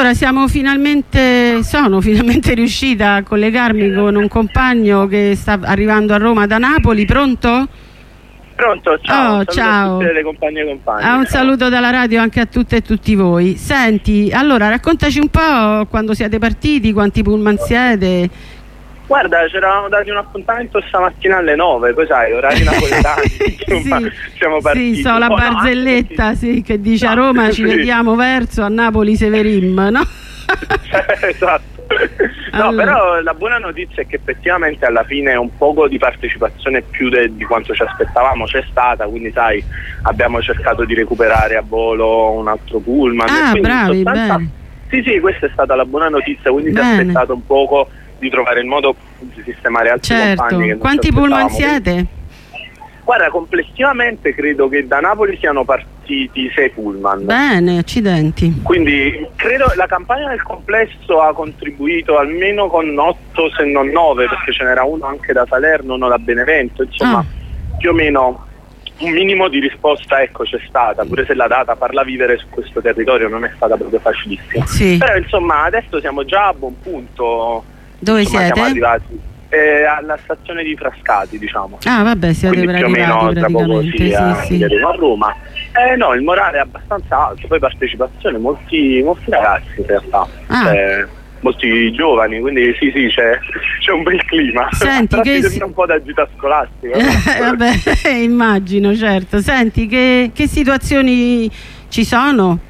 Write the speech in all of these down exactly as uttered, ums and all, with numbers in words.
Allora siamo finalmente, sono finalmente riuscita a collegarmi con un compagno che sta arrivando a Roma da Napoli. Pronto? Pronto, ciao, oh, ciao. A tutte le compagne e compagni. Ah, un saluto dalla radio anche a tutte e tutti voi. Senti, allora raccontaci un po' quando siete partiti, quanti pullman siete. Guarda, ci eravamo dati un appuntamento stamattina alle nove, poi sai, orari napoletani, insomma, sì, siamo partiti. Sì, so la oh, barzelletta, no, sì, che dice no, a Roma ci sì. vediamo verso, a Napoli Severim, no? Esatto. No, allora. Però la buona notizia è che effettivamente alla fine un poco di partecipazione più de, di quanto ci aspettavamo c'è stata, quindi sai, abbiamo cercato di recuperare a volo un altro pullman. Ah, e bravi, sostanza, bene. Sì, sì, questa è stata la buona notizia, quindi si è aspettato un poco di trovare il modo di sistemare altri certo. compagni che non Quanti pullman siete? Guarda, complessivamente credo che da Napoli siano partiti sei pullman. Bene, accidenti. Quindi credo la campagna nel complesso ha contribuito almeno con otto se non nove, perché ce n'era uno anche da Salerno, uno da Benevento, insomma ah. più o meno un minimo di risposta ecco c'è stata, pure se la data farla vivere su questo territorio non è stata proprio facilissima. Sì. Però insomma adesso siamo già a buon punto. Dove insomma, siete? Siamo arrivati eh, alla stazione di Frascati, diciamo. Ah vabbè, siete quindi più o meno tra poco sì, sì, a, sì. a Roma. Eh no, il morale è abbastanza alto, poi partecipazione, molti, molti ragazzi in realtà. Ah. Cioè, molti giovani, quindi sì sì c'è, c'è un bel clima. Senti che si... un po' da gita scolastica. Eh, vabbè, immagino, certo. Senti che, che situazioni ci sono?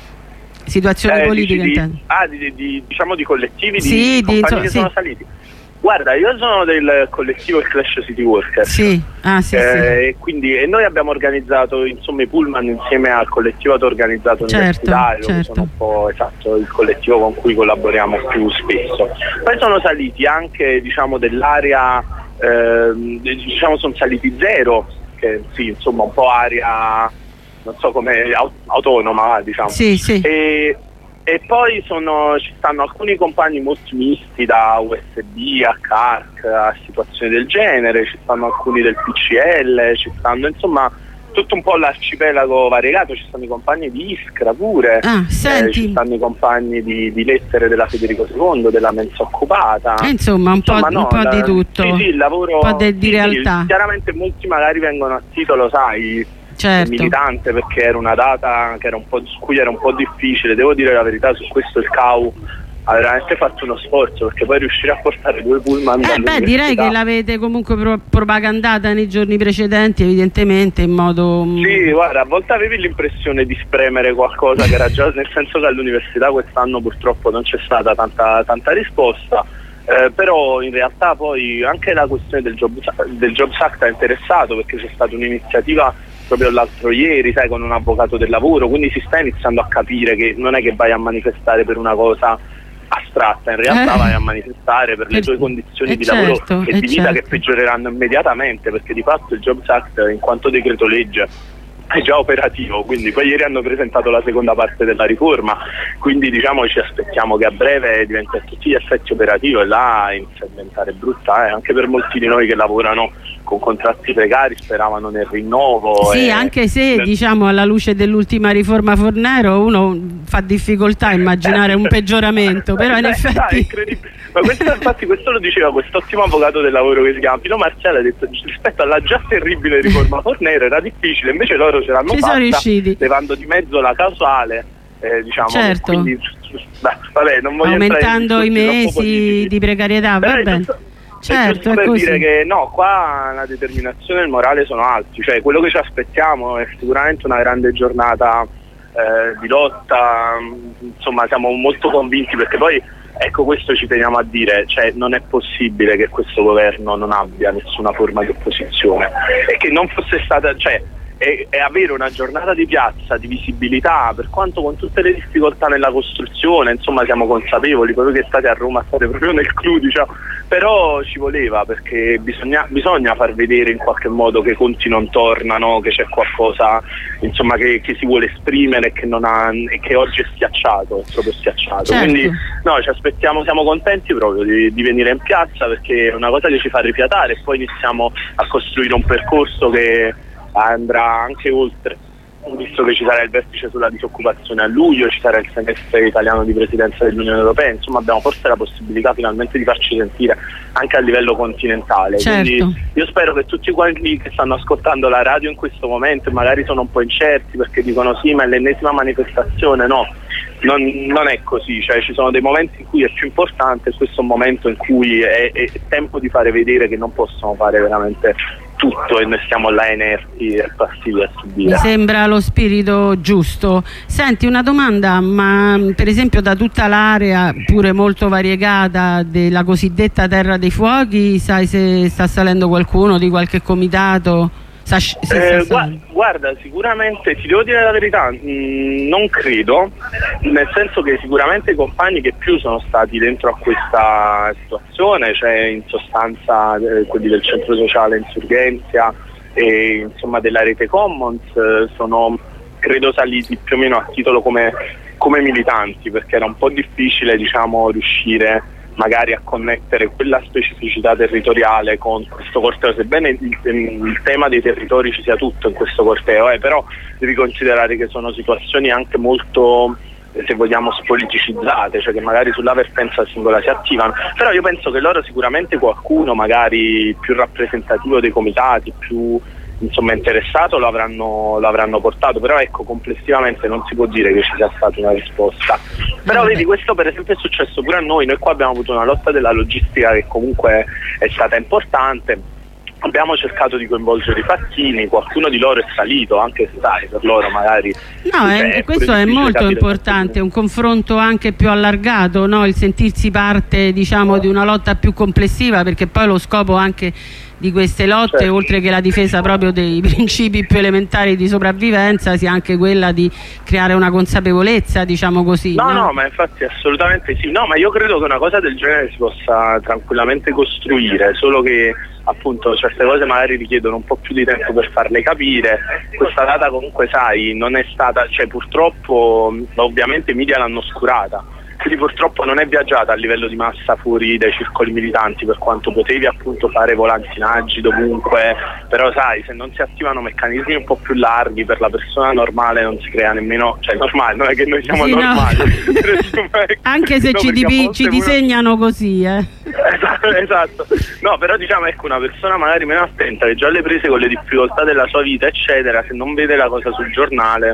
Situazioni eh, politiche di, intendo. Ah, di, di, diciamo di collettivi, sì, di, di compagni insomma, che sì. sono saliti. Guarda, io sono del collettivo il Clash City Workers. Sì, ah, sì, eh, sì. Quindi, e noi abbiamo organizzato insomma i pullman insieme al collettivo organizzato certo, universitario, certo. che sono un po' esatto il collettivo con cui collaboriamo più spesso. Poi sono saliti anche diciamo dell'area, eh, diciamo sono saliti zero, che sì, insomma un po' area, non so come autonoma, diciamo. Sì, sì. E, E poi sono, ci stanno alcuni compagni molto misti, da U S B a C A R C a situazioni del genere, ci stanno alcuni del P C L, ci stanno insomma tutto un po' l'arcipelago variegato, ci stanno i compagni di Iskra pure, ah, eh, ci stanno i compagni di, di Lettere della Federico secondo, della Mensa Occupata. Eh, insomma un insomma, po', no, un po la, di tutto, sì, sì, il lavoro, un po' de, di sì, realtà. Sì, chiaramente molti magari vengono a titolo, sai, certo. militante, perché era una data che era un po', su cui era un po' difficile, devo dire la verità, su questo il C A U ha veramente fatto uno sforzo, perché poi riuscire a portare due pullman eh beh direi che l'avete comunque pro- propagandata nei giorni precedenti evidentemente in modo sì, guarda, a volte avevi l'impressione di spremere qualcosa che era già, nel senso che all'università quest'anno purtroppo non c'è stata tanta, tanta risposta. Eh, però in realtà poi anche la questione del Jobs, del Jobs Act ha interessato, perché c'è stata un'iniziativa proprio l'altro ieri, sai, con un avvocato del lavoro, quindi si sta iniziando a capire che non è che vai a manifestare per una cosa astratta, in realtà eh, vai a manifestare per, per le tue condizioni eh di certo, lavoro e eh di vita certo. che peggioreranno immediatamente, perché di fatto il Jobs Act in quanto decreto legge è già operativo, quindi poi ieri hanno presentato la seconda parte della riforma, quindi diciamo ci aspettiamo che a breve diventi a tutti gli effetti operativo, e là inizia a diventare brutta, eh, anche per molti di noi che lavorano con contratti precari, speravano nel rinnovo. Sì, e anche se nel... diciamo alla luce dell'ultima riforma Fornero uno fa difficoltà a immaginare un peggioramento, però in eh, effetti dai, incredibile. Ma questo, infatti questo lo diceva quest'ottimo avvocato del lavoro che si chiama Pino Marcello, ha detto rispetto alla già terribile riforma Fornero era difficile, invece loro ce l'hanno ci fatta, sono riusciti, levando di mezzo la causale, eh, diciamo, certo. quindi, beh, vabbè, non voglio aumentando i mesi di precarietà, va bene. Certo, è per così. dire che no, qua la determinazione e il morale sono alti, cioè quello che ci aspettiamo è sicuramente una grande giornata eh, di lotta, insomma siamo molto convinti, perché poi ecco, questo ci teniamo a dire, cioè non è possibile che questo governo non abbia nessuna forma di opposizione, e che non fosse stata, cioè e, e avere una giornata di piazza, di visibilità, per quanto con tutte le difficoltà nella costruzione, insomma siamo consapevoli, proprio che state a Roma, state proprio nel clou, diciamo, però ci voleva, perché bisogna, bisogna far vedere in qualche modo che i conti non tornano, che c'è qualcosa insomma che, che si vuole esprimere, che non ha, e che oggi è schiacciato, è proprio schiacciato, certo. Quindi no, ci aspettiamo, siamo contenti proprio di, di venire in piazza, perché è una cosa che ci fa rifiatare, e poi iniziamo a costruire un percorso che andrà anche oltre visto che ci sarà il vertice sulla disoccupazione a luglio, ci sarà il semestre italiano di presidenza dell'Unione Europea, insomma abbiamo forse la possibilità finalmente di farci sentire anche a livello continentale. Certo. Quindi io spero che tutti quelli che stanno ascoltando la radio in questo momento magari sono un po' incerti perché dicono sì ma è l'ennesima manifestazione, no, non, non è così, cioè ci sono dei momenti in cui è più importante, questo è un momento in cui è, è tempo di fare vedere che non possono fare veramente tutto e noi stiamo là inerti e passivi a subire. Mi sembra lo spirito giusto. Senti, una domanda, ma per esempio da tutta l'area pure molto variegata della cosiddetta Terra dei Fuochi, sai se sta salendo qualcuno di qualche comitato? Sa, eh, gu guarda, sicuramente ti devo dire la verità, mh, non credo, nel senso che sicuramente i compagni che più sono stati dentro a questa situazione, cioè in sostanza eh, quelli del centro sociale Insurgenzia e insomma della rete Commons, eh, sono credo saliti più o meno a titolo come, come militanti, perché era un po' difficile, diciamo, riuscire magari a connettere quella specificità territoriale con questo corteo, sebbene il, il tema dei territori ci sia tutto in questo corteo, eh, però devi considerare che sono situazioni anche molto, se vogliamo, spoliticizzate, cioè che magari sulla vertenza singola si attivano, però io penso che loro sicuramente qualcuno magari più rappresentativo dei comitati, più insomma interessato lo avranno, lo avranno portato, però ecco complessivamente non si può dire che ci sia stata una risposta. Però vedi, questo per esempio è successo pure a noi, noi qua abbiamo avuto una lotta della logistica che comunque è stata importante, abbiamo cercato di coinvolgere i facchini, qualcuno di loro è salito, anche se sai, per loro magari... No, è, questo è molto importante, un confronto anche più allargato, no? Il sentirsi parte, diciamo, di una lotta più complessiva, perché poi lo scopo anche di queste lotte, certo, oltre che la difesa proprio dei principi più elementari di sopravvivenza, sia anche quella di creare una consapevolezza, diciamo così. No, no, no, ma infatti assolutamente sì. No, ma io credo che una cosa del genere si possa tranquillamente costruire, solo che appunto certe cose magari richiedono un po' più di tempo per farle capire. Questa data comunque, sai, non è stata, cioè purtroppo ovviamente i media l'hanno oscurata, quindi purtroppo non è viaggiata a livello di massa fuori dai circoli militanti, per quanto potevi appunto fare volantinaggi dovunque, però sai, se non si attivano meccanismi un po' più larghi, per la persona normale non si crea nemmeno, cioè normale, non è che noi siamo sì, normali, no. Anche se no, ci, dipi, ci disegnano uno... così, eh. Esatto, esatto. No, però diciamo, ecco, una persona magari meno attenta, che già alle prese con le difficoltà della sua vita eccetera, se non vede la cosa sul giornale,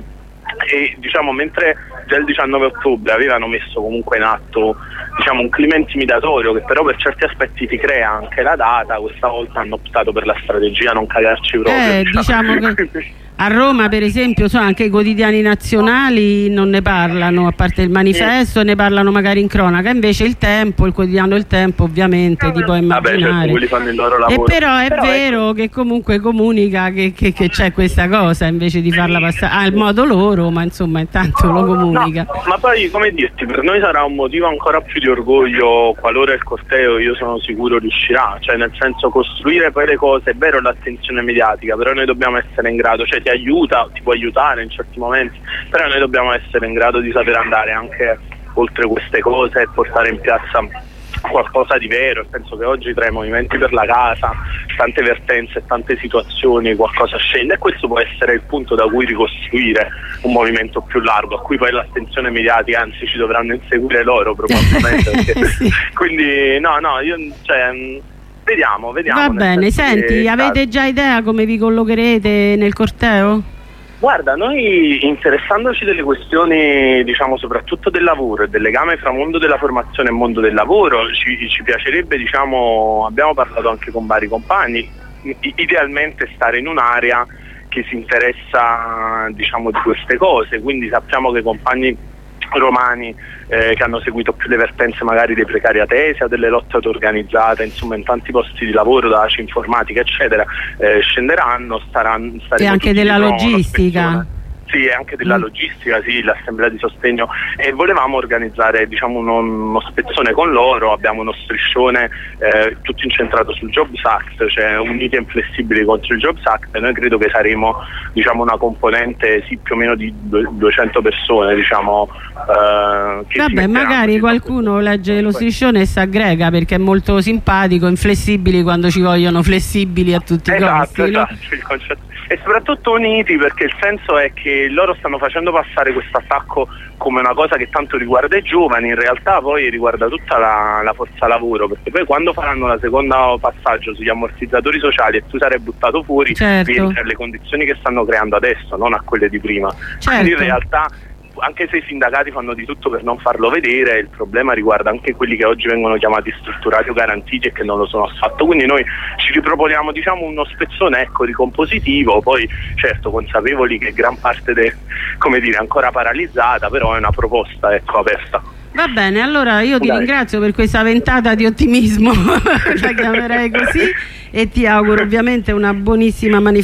e diciamo mentre già il diciannove ottobre avevano messo comunque in atto, diciamo, un clima intimidatorio che però per certi aspetti ti crea anche la data, questa volta hanno optato per la strategia non cagarci proprio, eh, diciamo, diciamo che a Roma per esempio so, anche i quotidiani nazionali non ne parlano, a parte il Manifesto, sì, ne parlano magari in cronaca, invece il Tempo, il quotidiano Il Tempo ovviamente ti puoi immaginare. Vabbè, certo, quelli fanno il loro lavoro. E però è però vero ecco... che comunque comunica che, che, che c'è questa cosa invece di farla passare al ah, modo loro, ma insomma intanto lo comunica. No, ma poi come dirti, per noi sarà un motivo ancora più di orgoglio qualora il corteo, io sono sicuro, riuscirà, cioè nel senso costruire poi le cose, è vero l'attenzione mediatica, però noi dobbiamo essere in grado, cioè ti aiuta, ti può aiutare in certi momenti, però noi dobbiamo essere in grado di saper andare anche oltre queste cose e portare in piazza qualcosa di vero. Penso che oggi tra i movimenti per la casa, tante vertenze e tante situazioni qualcosa scende, e questo può essere il punto da cui ricostruire un movimento più largo, a cui poi l'attenzione mediatica, anzi ci dovranno inseguire loro probabilmente perché... sì. Quindi no, no, io cioè Vediamo, vediamo. Va bene, senti, avete già idea come vi collocherete nel corteo? Guarda, noi interessandoci delle questioni, diciamo, soprattutto del lavoro e del legame fra mondo della formazione e mondo del lavoro, ci, ci piacerebbe, diciamo, abbiamo parlato anche con vari compagni, idealmente stare in un'area che si interessa, diciamo, di queste cose, quindi sappiamo che i compagni romani eh, che hanno seguito più le vertenze magari dei precariatesi o delle lotte auto-organizzate, insomma in tanti posti di lavoro, da A C I informatica eccetera, eh, scenderanno, staranno, e anche della logistica. Sì, e anche della logistica, sì, l'assemblea di sostegno, e volevamo organizzare, diciamo, uno, uno spezzone con loro. Abbiamo uno striscione eh, tutto incentrato sul Jobs Act, cioè uniti e inflessibili contro il Jobs Act, e noi credo che saremo, diciamo, una componente sì più o meno di duecento persone, diciamo, eh, che vabbè, magari qualcuno legge lo striscione e si aggrega perché è molto simpatico, inflessibili quando ci vogliono flessibili a tutti i esatto, costi, esatto, no? Il concetto. E soprattutto uniti, perché il senso è che quindi loro stanno facendo passare questo attacco come una cosa che tanto riguarda i giovani, in realtà poi riguarda tutta la, la forza lavoro, perché poi quando faranno la seconda passaggio sugli ammortizzatori sociali e tu sarai buttato fuori, certo, rientri alle condizioni che stanno creando adesso, non a quelle di prima. Certo. Quindi in realtà, anche se i sindacati fanno di tutto per non farlo vedere, il problema riguarda anche quelli che oggi vengono chiamati strutturati o garantiti e che non lo sono affatto. Quindi noi ci riproponiamo, diciamo, uno spezzone, ecco, ricompositivo, poi certo consapevoli che gran parte de, come dire, è ancora paralizzata, però è una proposta, ecco, aperta. Va bene, allora io ti Dai. ringrazio per questa ventata di ottimismo, la chiamerei così, e ti auguro ovviamente una buonissima manifestazione.